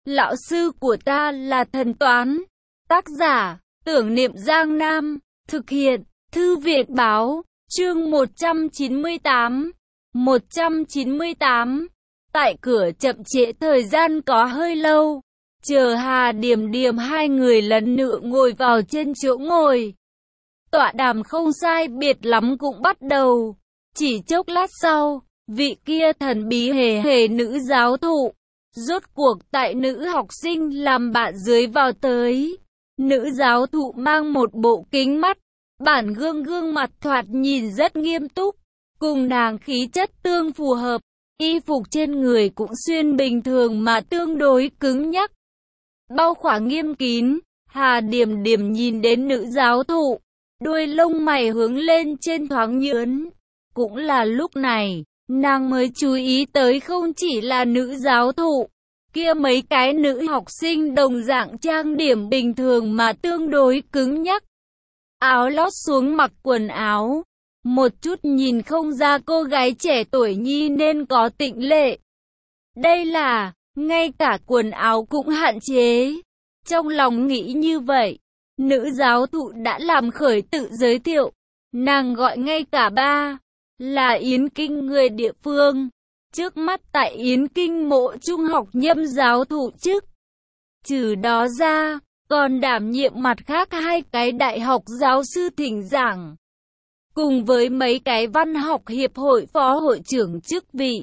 Lão sư của ta là thần toán. Tác giả, Tưởng Niệm Giang Nam. Thực hiện, Thư viện báo. Chương 198. 198. Tại cửa chậm trễ thời gian có hơi lâu. Chờ Hà Điềm Điềm hai người lần nữa ngồi vào trên chỗ ngồi. Tọa đàm không sai biệt lắm cũng bắt đầu. Chỉ chốc lát sau, vị kia thần bí hề hề nữ giáo thụ rốt cuộc tại nữ học sinh làm bạn dưới vào tới. Nữ giáo thụ mang một bộ kính mắt, bản gương mặt thoạt nhìn rất nghiêm túc, cùng nàng khí chất tương phù hợp. Y phục trên người cũng xuyên bình thường mà tương đối cứng nhắc, bao khỏa nghiêm kín. Hà Điềm Điềm nhìn đến nữ giáo thụ, đuôi lông mày hướng lên trên thoáng nhớn. Cũng là lúc này, nàng mới chú ý tới không chỉ là nữ giáo thụ, kia mấy cái nữ học sinh đồng dạng trang điểm bình thường mà tương đối cứng nhắc. Áo lót xuống mặc quần áo, một chút nhìn không ra cô gái trẻ tuổi nhi nên có tịnh lệ. Đây là, ngay cả quần áo cũng hạn chế. Trong lòng nghĩ như vậy, nữ giáo thụ đã làm khởi tự giới thiệu. Nàng gọi ngay cả ba, là Yến Kinh người địa phương. Trước mắt tại Yến Kinh mộ trung học nhâm giáo thụ chức. Trừ đó ra, còn đảm nhiệm mặt khác hai cái đại học giáo sư thỉnh giảng, cùng với mấy cái văn học hiệp hội phó hội trưởng chức vị.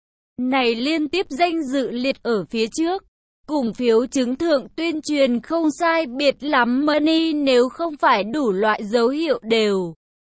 Này liên tiếp danh dự liệt ở phía trước, cùng phiếu chứng thượng tuyên truyền không sai biệt lắm money, nếu không phải đủ loại dấu hiệu đều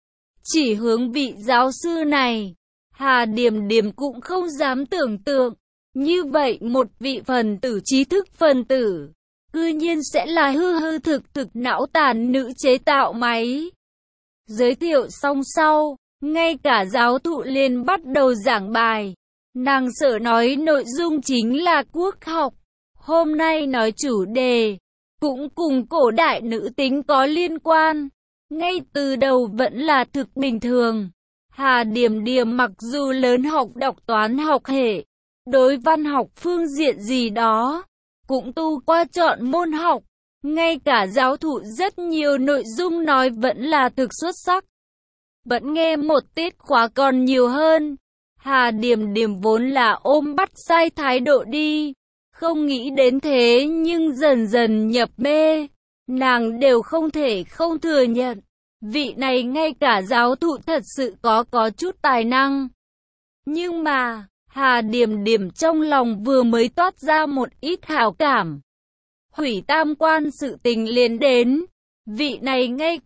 chỉ hướng vị giáo sư này. Hà Điềm Điềm cũng không dám tưởng tượng, như vậy một vị phần tử trí thức phần tử, cư nhiên sẽ là hư thực não tàn nữ chế tạo máy. Giới thiệu xong sau, ngay cả giáo thụ liền bắt đầu giảng bài. Nàng sợ nói nội dung chính là quốc học. Hôm nay nói chủ đề, cũng cùng cổ đại nữ tính có liên quan. Ngay từ đầu vẫn là thực bình thường. Hà Điềm Điềm mặc dù lớn học đọc toán học hệ, đối văn học phương diện gì đó, cũng tu qua chọn môn học. Ngay cả giáo thụ rất nhiều nội dung nói vẫn là thực xuất sắc. Vẫn nghe một tiết khóa còn nhiều hơn. Hà Điềm Điềm vốn là ôm bắt sai thái độ đi, không nghĩ đến thế nhưng dần dần nhập mê. Nàng đều không thể không thừa nhận, vị này ngay cả giáo thụ thật sự có chút tài năng. Nhưng mà, Hà Điềm Điềm trong lòng vừa mới toát ra một ít hảo cảm. Hủy tam quan sự tình liền đến. Vị này ngay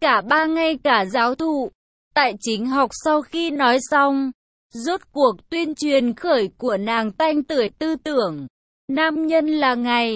cả giáo thụ, tại chính học sau khi nói xong, rốt cuộc tuyên truyền khởi của nàng tanh tưởi tư tưởng. Nam nhân là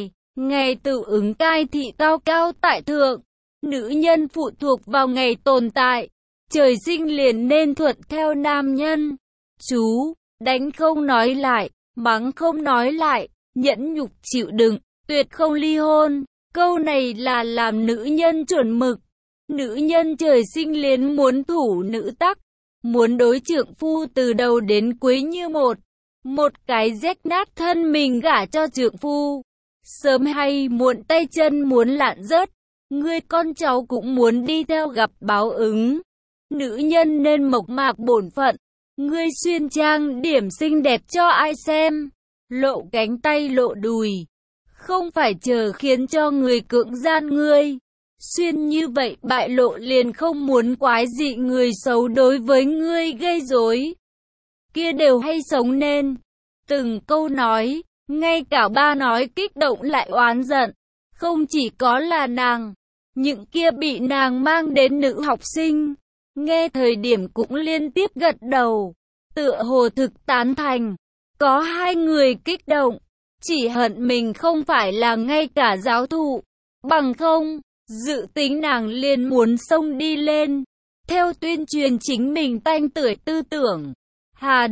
ngày tự ứng cai thị cao cao tại thượng. Nữ nhân phụ thuộc vào ngày tồn tại. Trời sinh liền nên thuận theo nam nhân. Chú, đánh không nói lại, mắng không nói lại, nhẫn nhục chịu đựng, tuyệt không ly hôn. Câu này là làm nữ nhân chuẩn mực. Nữ nhân trời sinh liền muốn thủ nữ tắc, muốn đối trượng phu từ đầu đến cuối như một cái rách nát thân mình gả cho trượng phu. Sớm hay muộn tay chân muốn lạn rớt, người con cháu cũng muốn đi theo gặp báo ứng. Nữ nhân nên mộc mạc bổn phận, ngươi xuyên trang điểm xinh đẹp cho ai xem, lộ cánh tay lộ đùi, không phải chờ khiến cho người cưỡng gian ngươi. Xuyên như vậy bại lộ liền không muốn quái dị người xấu đối với ngươi gây rối. Kia đều hay sống nên. Từng câu nói, ngay cả ba nói kích động lại oán giận. Không chỉ có là nàng, những kia bị nàng mang đến nữ học sinh, nghe thời điểm cũng liên tiếp gật đầu, tựa hồ thực tán thành. Có hai người kích động, chỉ hận mình không phải là ngay cả giáo thụ, bằng không, dự tính nàng liền muốn xông đi lên, theo tuyên truyền chính mình tanh tưởi tư tưởng. Hà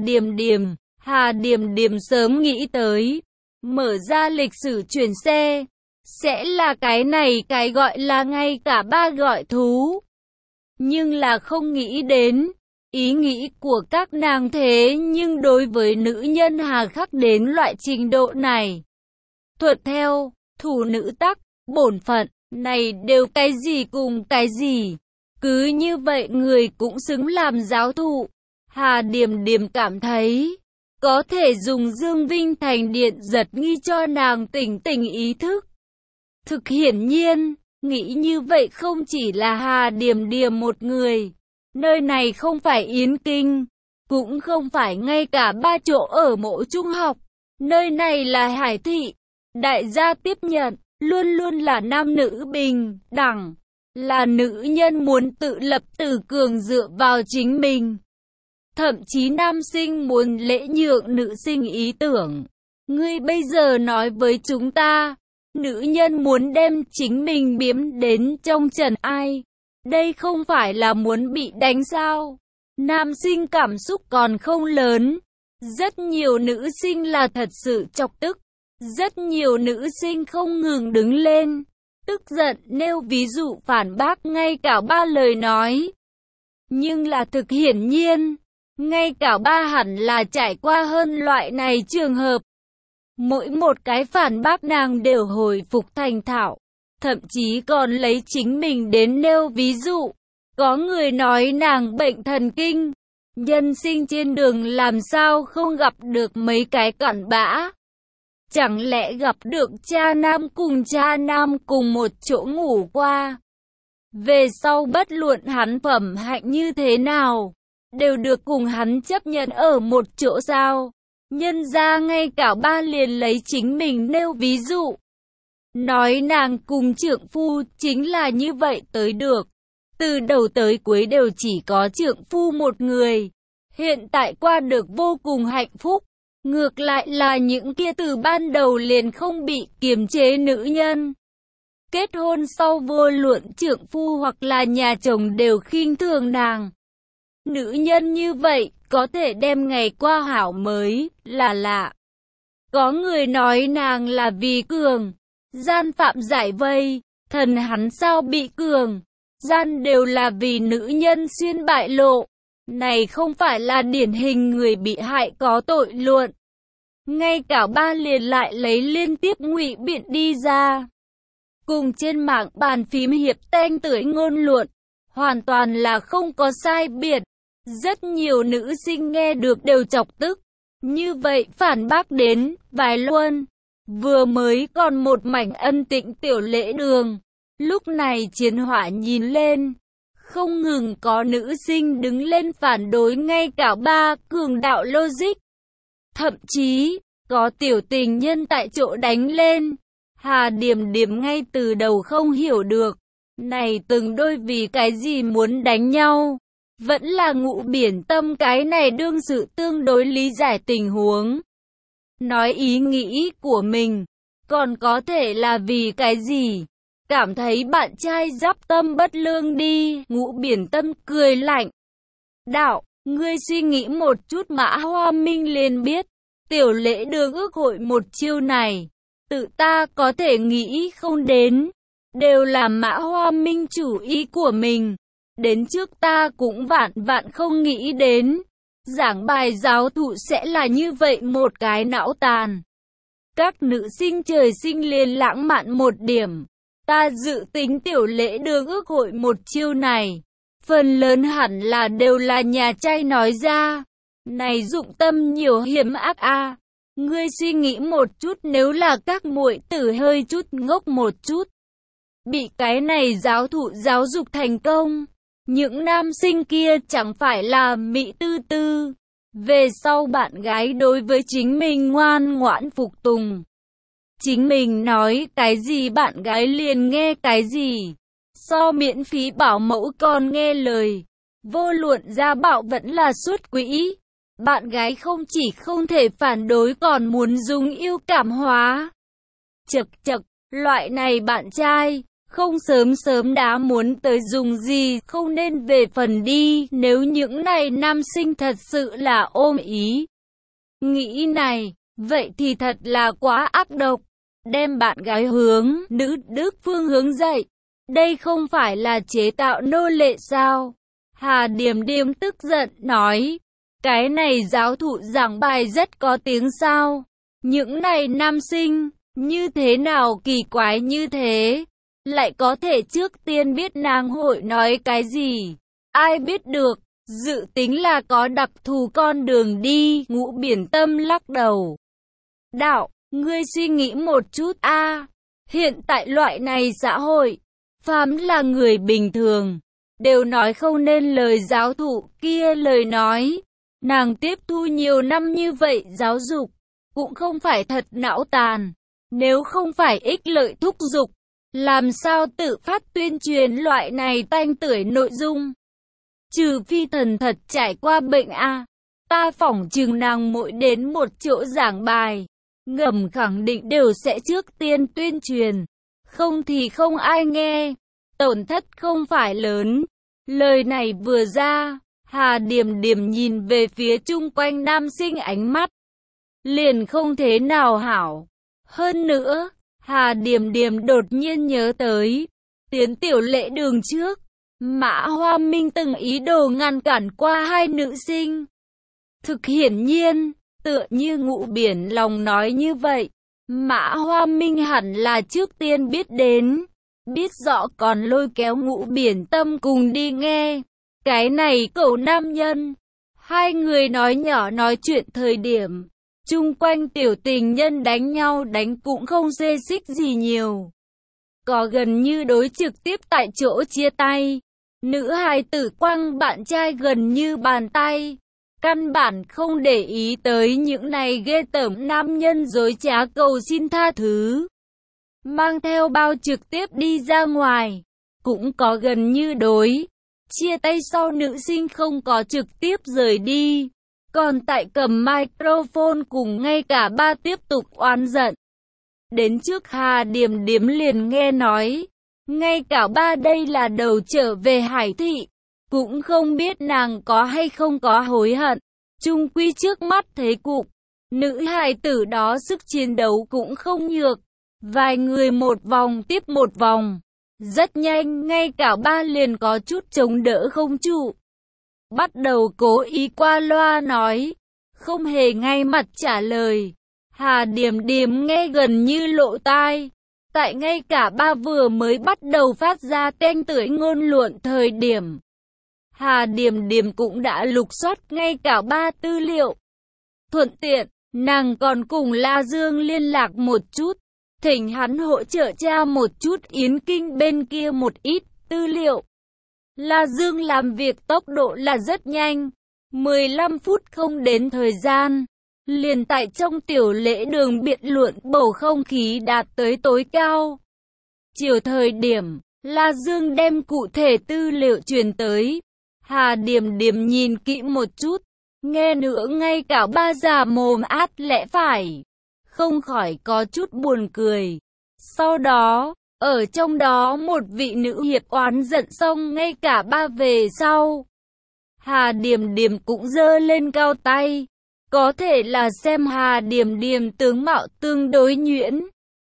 Điềm Điềm sớm nghĩ tới, mở ra lịch sử chuyển xe, sẽ là cái này cái gọi là ngay cả ba gọi thú. Nhưng là không nghĩ đến, ý nghĩ của các nàng thế nhưng đối với nữ nhân hà khắc đến loại trình độ này. thuận theo, thủ nữ tắc, bổn phận, này đều cái gì cùng cái gì. Cứ như vậy người cũng xứng làm giáo thụ. Hà Điềm Điềm cảm thấy, có thể dùng Dương Vinh Thành điện giật nghi cho nàng tỉnh tỉnh ý thức. Thực hiển nhiên, nghĩ như vậy không chỉ là Hà Điềm Điềm một người. Nơi này không phải Yến Kinh, cũng không phải ngay cả 3 chỗ ở Mộ Trung học. Nơi này là Hải Thị. Đại gia tiếp nhận, luôn luôn là nam nữ bình đẳng. Là nữ nhân muốn tự lập tự cường dựa vào chính mình. Thậm chí nam sinh muốn lễ nhượng nữ sinh ý tưởng. Ngươi bây giờ nói với chúng ta, nữ nhân muốn đem chính mình biếm đến trong trần ai. Đây không phải là muốn bị đánh sao? Nam sinh cảm xúc còn không lớn. Rất nhiều nữ sinh là thật sự chọc tức. Rất nhiều nữ sinh không ngừng đứng lên. Tức giận nêu ví dụ phản bác ngay cả 3 lời nói. Nhưng là thực hiển nhiên, ngay cả 3 hẳn là trải qua hơn loại này trường hợp. Mỗi một cái phản bác nàng đều hồi phục thành thạo. Thậm chí còn lấy chính mình đến nêu ví dụ. Có người nói nàng bệnh thần kinh. Nhân sinh trên đường làm sao không gặp được mấy cái cặn bã. Chẳng lẽ gặp được cha nam cùng một chỗ ngủ qua. Về sau bất luận hắn phẩm hạnh như thế nào, đều được cùng hắn chấp nhận ở một chỗ sao. Nhân ra ngay cả 3 liền lấy chính mình nêu ví dụ. Nói nàng cùng trượng phu chính là như vậy tới được. Từ đầu tới cuối đều chỉ có trượng phu một người. Hiện tại qua được vô cùng hạnh phúc. Ngược lại là những kia từ ban đầu liền không bị kiềm chế nữ nhân. Kết hôn sau vô luận trượng phu hoặc là nhà chồng đều khinh thường nàng. Nữ nhân như vậy có thể đem ngày qua hảo mới là lạ. Có người nói nàng là vì cường. Gian phạm giải vây, thần hắn sao bị cường. Gian đều là vì nữ nhân xuyên bại lộ. Này không phải là điển hình người bị hại có tội luận. Ngay cả 3 liền lại lấy liên tiếp ngụy biện đi ra. Cùng trên mạng bàn phím hiệp tanh tưởi ngôn luận. Hoàn toàn là không có sai biệt. Rất nhiều nữ sinh nghe được đều chọc tức. Như vậy phản bác đến vài luôn. Vừa mới còn một mảnh ân tịnh tiểu lễ đường. Lúc này chiến hỏa nhìn lên. Không ngừng có nữ sinh đứng lên phản đối ngay cả 3 cường đạo logic. Thậm chí, có tiểu tình nhân tại chỗ đánh lên. Hà Điềm Điềm ngay từ đầu không hiểu được. Này từng đôi vì cái gì muốn đánh nhau. Vẫn là Ngũ Biển Tâm cái này đương sự tương đối lý giải tình huống. Nói ý nghĩ của mình. Còn có thể là vì cái gì? Cảm thấy bạn trai giáp tâm bất lương đi. Ngũ Biển Tâm cười lạnh. Đạo, ngươi suy nghĩ một chút Mã Hoa Minh liền biết. Tiểu lễ đường ước hội một chiêu này. Tự ta có thể nghĩ không đến. Đều là Mã Hoa Minh chủ ý của mình. Đến trước ta cũng vạn không nghĩ đến. Giảng bài giáo thụ sẽ là như vậy một cái não tàn. Các nữ sinh trời sinh liền lãng mạn một điểm. Ta dự tính tiểu lễ đường ước hội một chiêu này. Phần lớn hẳn là đều là nhà trai nói ra. Này dụng tâm nhiều hiểm ác a. Ngươi suy nghĩ một chút nếu là các muội tử hơi chút ngốc một chút. Bị cái này giáo thụ giáo dục thành công. Những nam sinh kia chẳng phải là mỹ tư tư. Về sau bạn gái đối với chính mình ngoan ngoãn phục tùng. Chính mình nói cái gì bạn gái liền nghe cái gì. So miễn phí bảo mẫu còn nghe lời. Vô luận gia bảo vẫn là xuất quỹ. Bạn gái không chỉ không thể phản đối còn muốn dùng yêu cảm hóa. Chậc, loại này bạn trai, không sớm đã muốn tới dùng gì không nên về phần đi nếu những này nam sinh thật sự là ôm ý. Nghĩ này, vậy thì thật là quá ác độc. Đem bạn gái hướng nữ đức phương hướng dạy. Đây không phải là chế tạo nô lệ sao? Hà Điềm Điềm tức giận nói. Cái này giáo thụ giảng bài rất có tiếng sao. Những này nam sinh, Như thế nào kỳ quái như thế? Lại có thể trước tiên biết nàng hội nói cái gì? Ai biết được, dự tính là có đặc thù con đường đi, Ngũ Biển Tâm lắc đầu. Đạo, ngươi suy nghĩ một chút a. Hiện tại loại này xã hội, phàm là người bình thường, đều nói không nên lời giáo thụ kia lời nói. Nàng tiếp thu nhiều năm như vậy giáo dục, cũng không phải thật não tàn. Nếu không phải ích lợi thúc giục, làm sao tự phát tuyên truyền loại này tanh tưởi nội dung? Trừ phi thần thật trải qua bệnh a. Ta phỏng chừng nàng mỗi đến một chỗ giảng bài, ngầm khẳng định đều sẽ trước tiên tuyên truyền. Không thì không ai nghe, tổn thất không phải lớn. Lời này vừa ra, Hà Điềm Điềm nhìn về phía chung quanh nam sinh ánh mắt liền không thế nào hảo. Hơn nữa, Hà Điềm Điềm đột nhiên nhớ tới, tiến tiểu lễ đường trước, Mã Hoa Minh từng ý đồ ngăn cản qua hai nữ sinh. Thực hiển nhiên, tựa như Ngũ Biển Lòng nói như vậy, Mã Hoa Minh hẳn là trước tiên biết đến, biết rõ còn lôi kéo Ngũ Biển Tâm cùng đi nghe. Cái này cậu nam nhân, hai người nói nhỏ nói chuyện thời điểm, chung quanh tiểu tình nhân đánh nhau đánh cũng không xê xích gì nhiều. Có gần như đối trực tiếp tại chỗ chia tay. Nữ hài tử quăng bạn trai gần như bàn tay. Căn bản không để ý tới những này ghê tởm nam nhân dối trá cầu xin tha thứ. Mang theo bao trực tiếp đi ra ngoài. Cũng có gần như đối chia tay sau nữ sinh không có trực tiếp rời đi. Còn tại cầm microphone cùng ngay cả ba tiếp tục oán giận. Đến trước Hà Điềm Điềm liền nghe nói, ngay cả ba đây là đầu trở về Hải Thị, cũng không biết nàng có hay không có hối hận. Chung quy trước mắt thế cục, nữ hài tử đó sức chiến đấu cũng không nhược, vài người một vòng tiếp một vòng. Rất nhanh, ngay cả ba liền có chút chống đỡ không trụ. Bắt đầu cố ý qua loa nói, không hề ngay mặt trả lời. Hà Điềm Điềm nghe gần như lộ tai. Tại ngay cả ba vừa mới bắt đầu phát ra tên tưởi ngôn luận thời điểm, Hà Điềm Điềm cũng đã lục soát ngay cả ba tư liệu. Thuận tiện, nàng còn cùng La Dương liên lạc một chút, thỉnh hắn hỗ trợ tra một chút Yến Kinh bên kia một ít tư liệu. La Dương làm việc tốc độ là rất nhanh, 15 phút không đến thời gian, liền tại trong tiểu lễ đường biện luận bầu không khí đạt tới tối cao. Chiều thời điểm, La Dương đem cụ thể tư liệu truyền tới. Hà Điềm Điềm nhìn kỹ một chút, nghe nữa ngay cả ba già mồm át lẽ phải, không khỏi có chút buồn cười. Sau đó, ở trong đó một vị nữ hiệp oán giận xong ngay cả ba về sau. Hà Điềm Điềm cũng giơ lên cao tay. Có thể là xem Hà Điềm Điềm tướng mạo tương đối nhuyễn.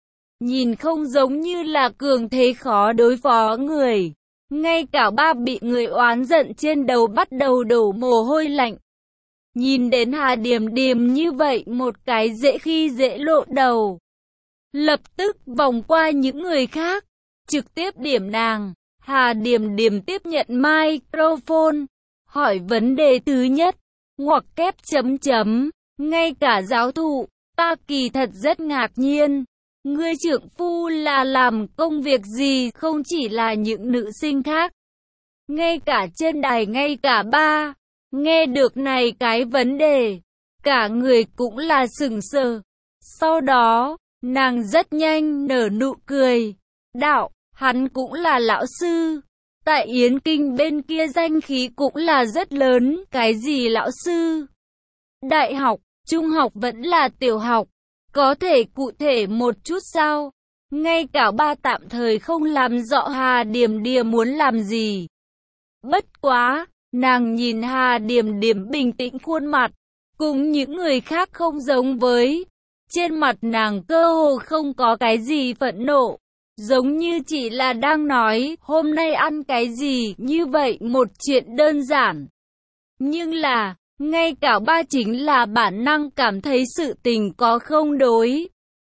Nhìn không giống như là cường thế khó đối phó người. Ngay cả ba bị người oán giận trên đầu bắt đầu đổ mồ hôi lạnh. Nhìn đến Hà Điềm Điềm như vậy một cái dễ khi dễ lộ đầu. Lập tức vòng qua những người khác, trực tiếp điểm nàng. Hà Điềm Điềm tiếp nhận microphone, hỏi vấn đề thứ nhất. Ngoặc kép chấm chấm, ngay cả giáo thụ, ta kỳ thật rất ngạc nhiên. Ngươi trượng phu là làm công việc gì không chỉ là những nữ sinh khác. Ngay cả trên đài ngay cả ba, nghe được này cái vấn đề, cả người cũng là sững sờ. Sau đó, nàng rất nhanh nở nụ cười, đạo, hắn cũng là lão sư. Tại Yến Kinh bên kia danh khí cũng là rất lớn, cái gì lão sư? Đại học, trung học vẫn là tiểu học, có thể cụ thể một chút sao? Ngay cả ba tạm thời không làm rõ Hà Điềm Điềm muốn làm gì. Bất quá, nàng nhìn Hà Điềm Điềm bình tĩnh khuôn mặt, cùng những người khác không giống với. Trên mặt nàng cơ hồ không có cái gì phẫn nộ. Giống như chỉ là đang nói, hôm nay ăn cái gì, như vậy một chuyện đơn giản. Nhưng là, ngay cả ba chính là bản năng cảm thấy sự tình có không đối.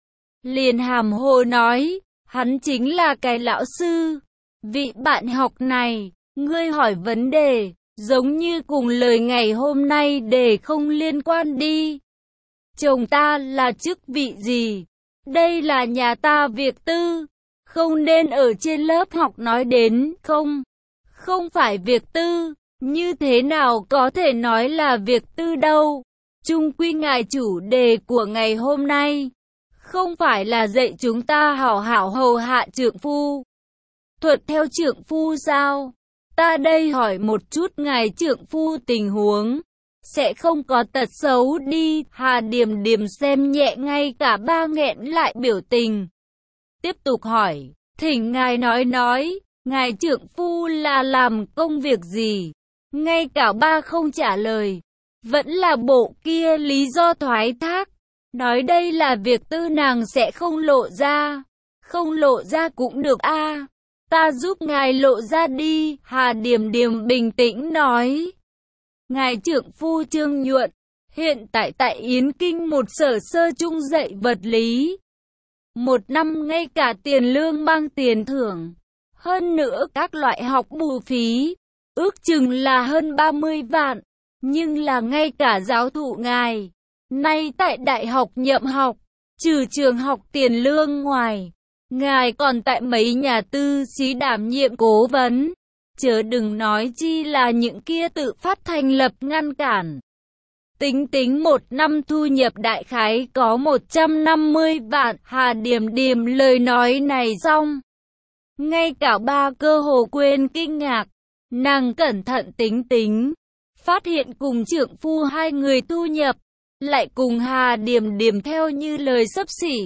liền hàm hồ nói, hắn chính là cái lão sư. Vị bạn học này, ngươi hỏi vấn đề, giống như cùng lời ngày hôm nay để không liên quan đi. Chồng ta là chức vị gì? Đây là nhà ta việc tư, không nên ở trên lớp học nói đến, không phải việc tư, như thế nào có thể nói là việc tư đâu. Chung quy ngài chủ đề của ngày hôm nay, không phải là dạy chúng ta hảo hảo hầu hạ trượng phu, thuận theo trượng phu sao? Ta đây hỏi một chút ngài trượng phu tình huống, sẽ không có tật xấu đi. Hà Điềm Điềm xem nhẹ ngay cả ba nghẹn lại biểu tình. Tiếp tục hỏi, thỉnh ngài nói, ngài trượng phu là làm công việc gì? Ngay cả ba không trả lời, vẫn là bộ kia lý do thoái thác. Nói đây là việc tư nàng sẽ không lộ ra. Không lộ ra cũng được a. Ta giúp ngài lộ ra đi. Hà Điềm Điềm bình tĩnh nói. Ngài trượng phu Trương Nhuận, hiện tại tại Yến Kinh một sở sơ trung dạy vật lý. Một năm ngay cả tiền lương mang tiền thưởng. Hơn nữa các loại học bù phí, ước chừng là hơn 30 vạn. Nhưng là ngay cả giáo thụ ngài, nay tại đại học nhậm học, trừ trường học tiền lương ngoài, ngài còn tại mấy nhà tư xí đảm nhiệm cố vấn. Chớ đừng nói chi là những kia tự phát thành lập ngăn cản. Tính một năm thu nhập đại khái có 150 vạn. Hà Điềm Điềm lời nói này xong, ngay cả ba cơ hồ quên kinh ngạc. Nàng cẩn thận tính, phát hiện cùng trượng phu hai người thu nhập, lại cùng Hà Điềm Điềm theo như lời xấp xỉ.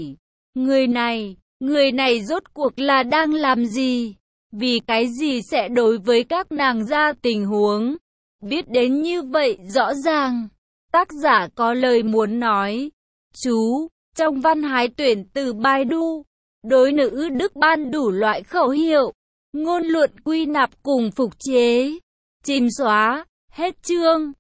Người này rốt cuộc là đang làm gì? Vì cái gì sẽ đối với các nàng ra tình huống? Biết đến như vậy rõ ràng. Tác giả có lời muốn nói. Chú, trong văn hái tuyển từ Baidu, đối nữ Đức ban đủ loại khẩu hiệu, ngôn luận quy nạp cùng phục chế. Chìm xóa, hết chương.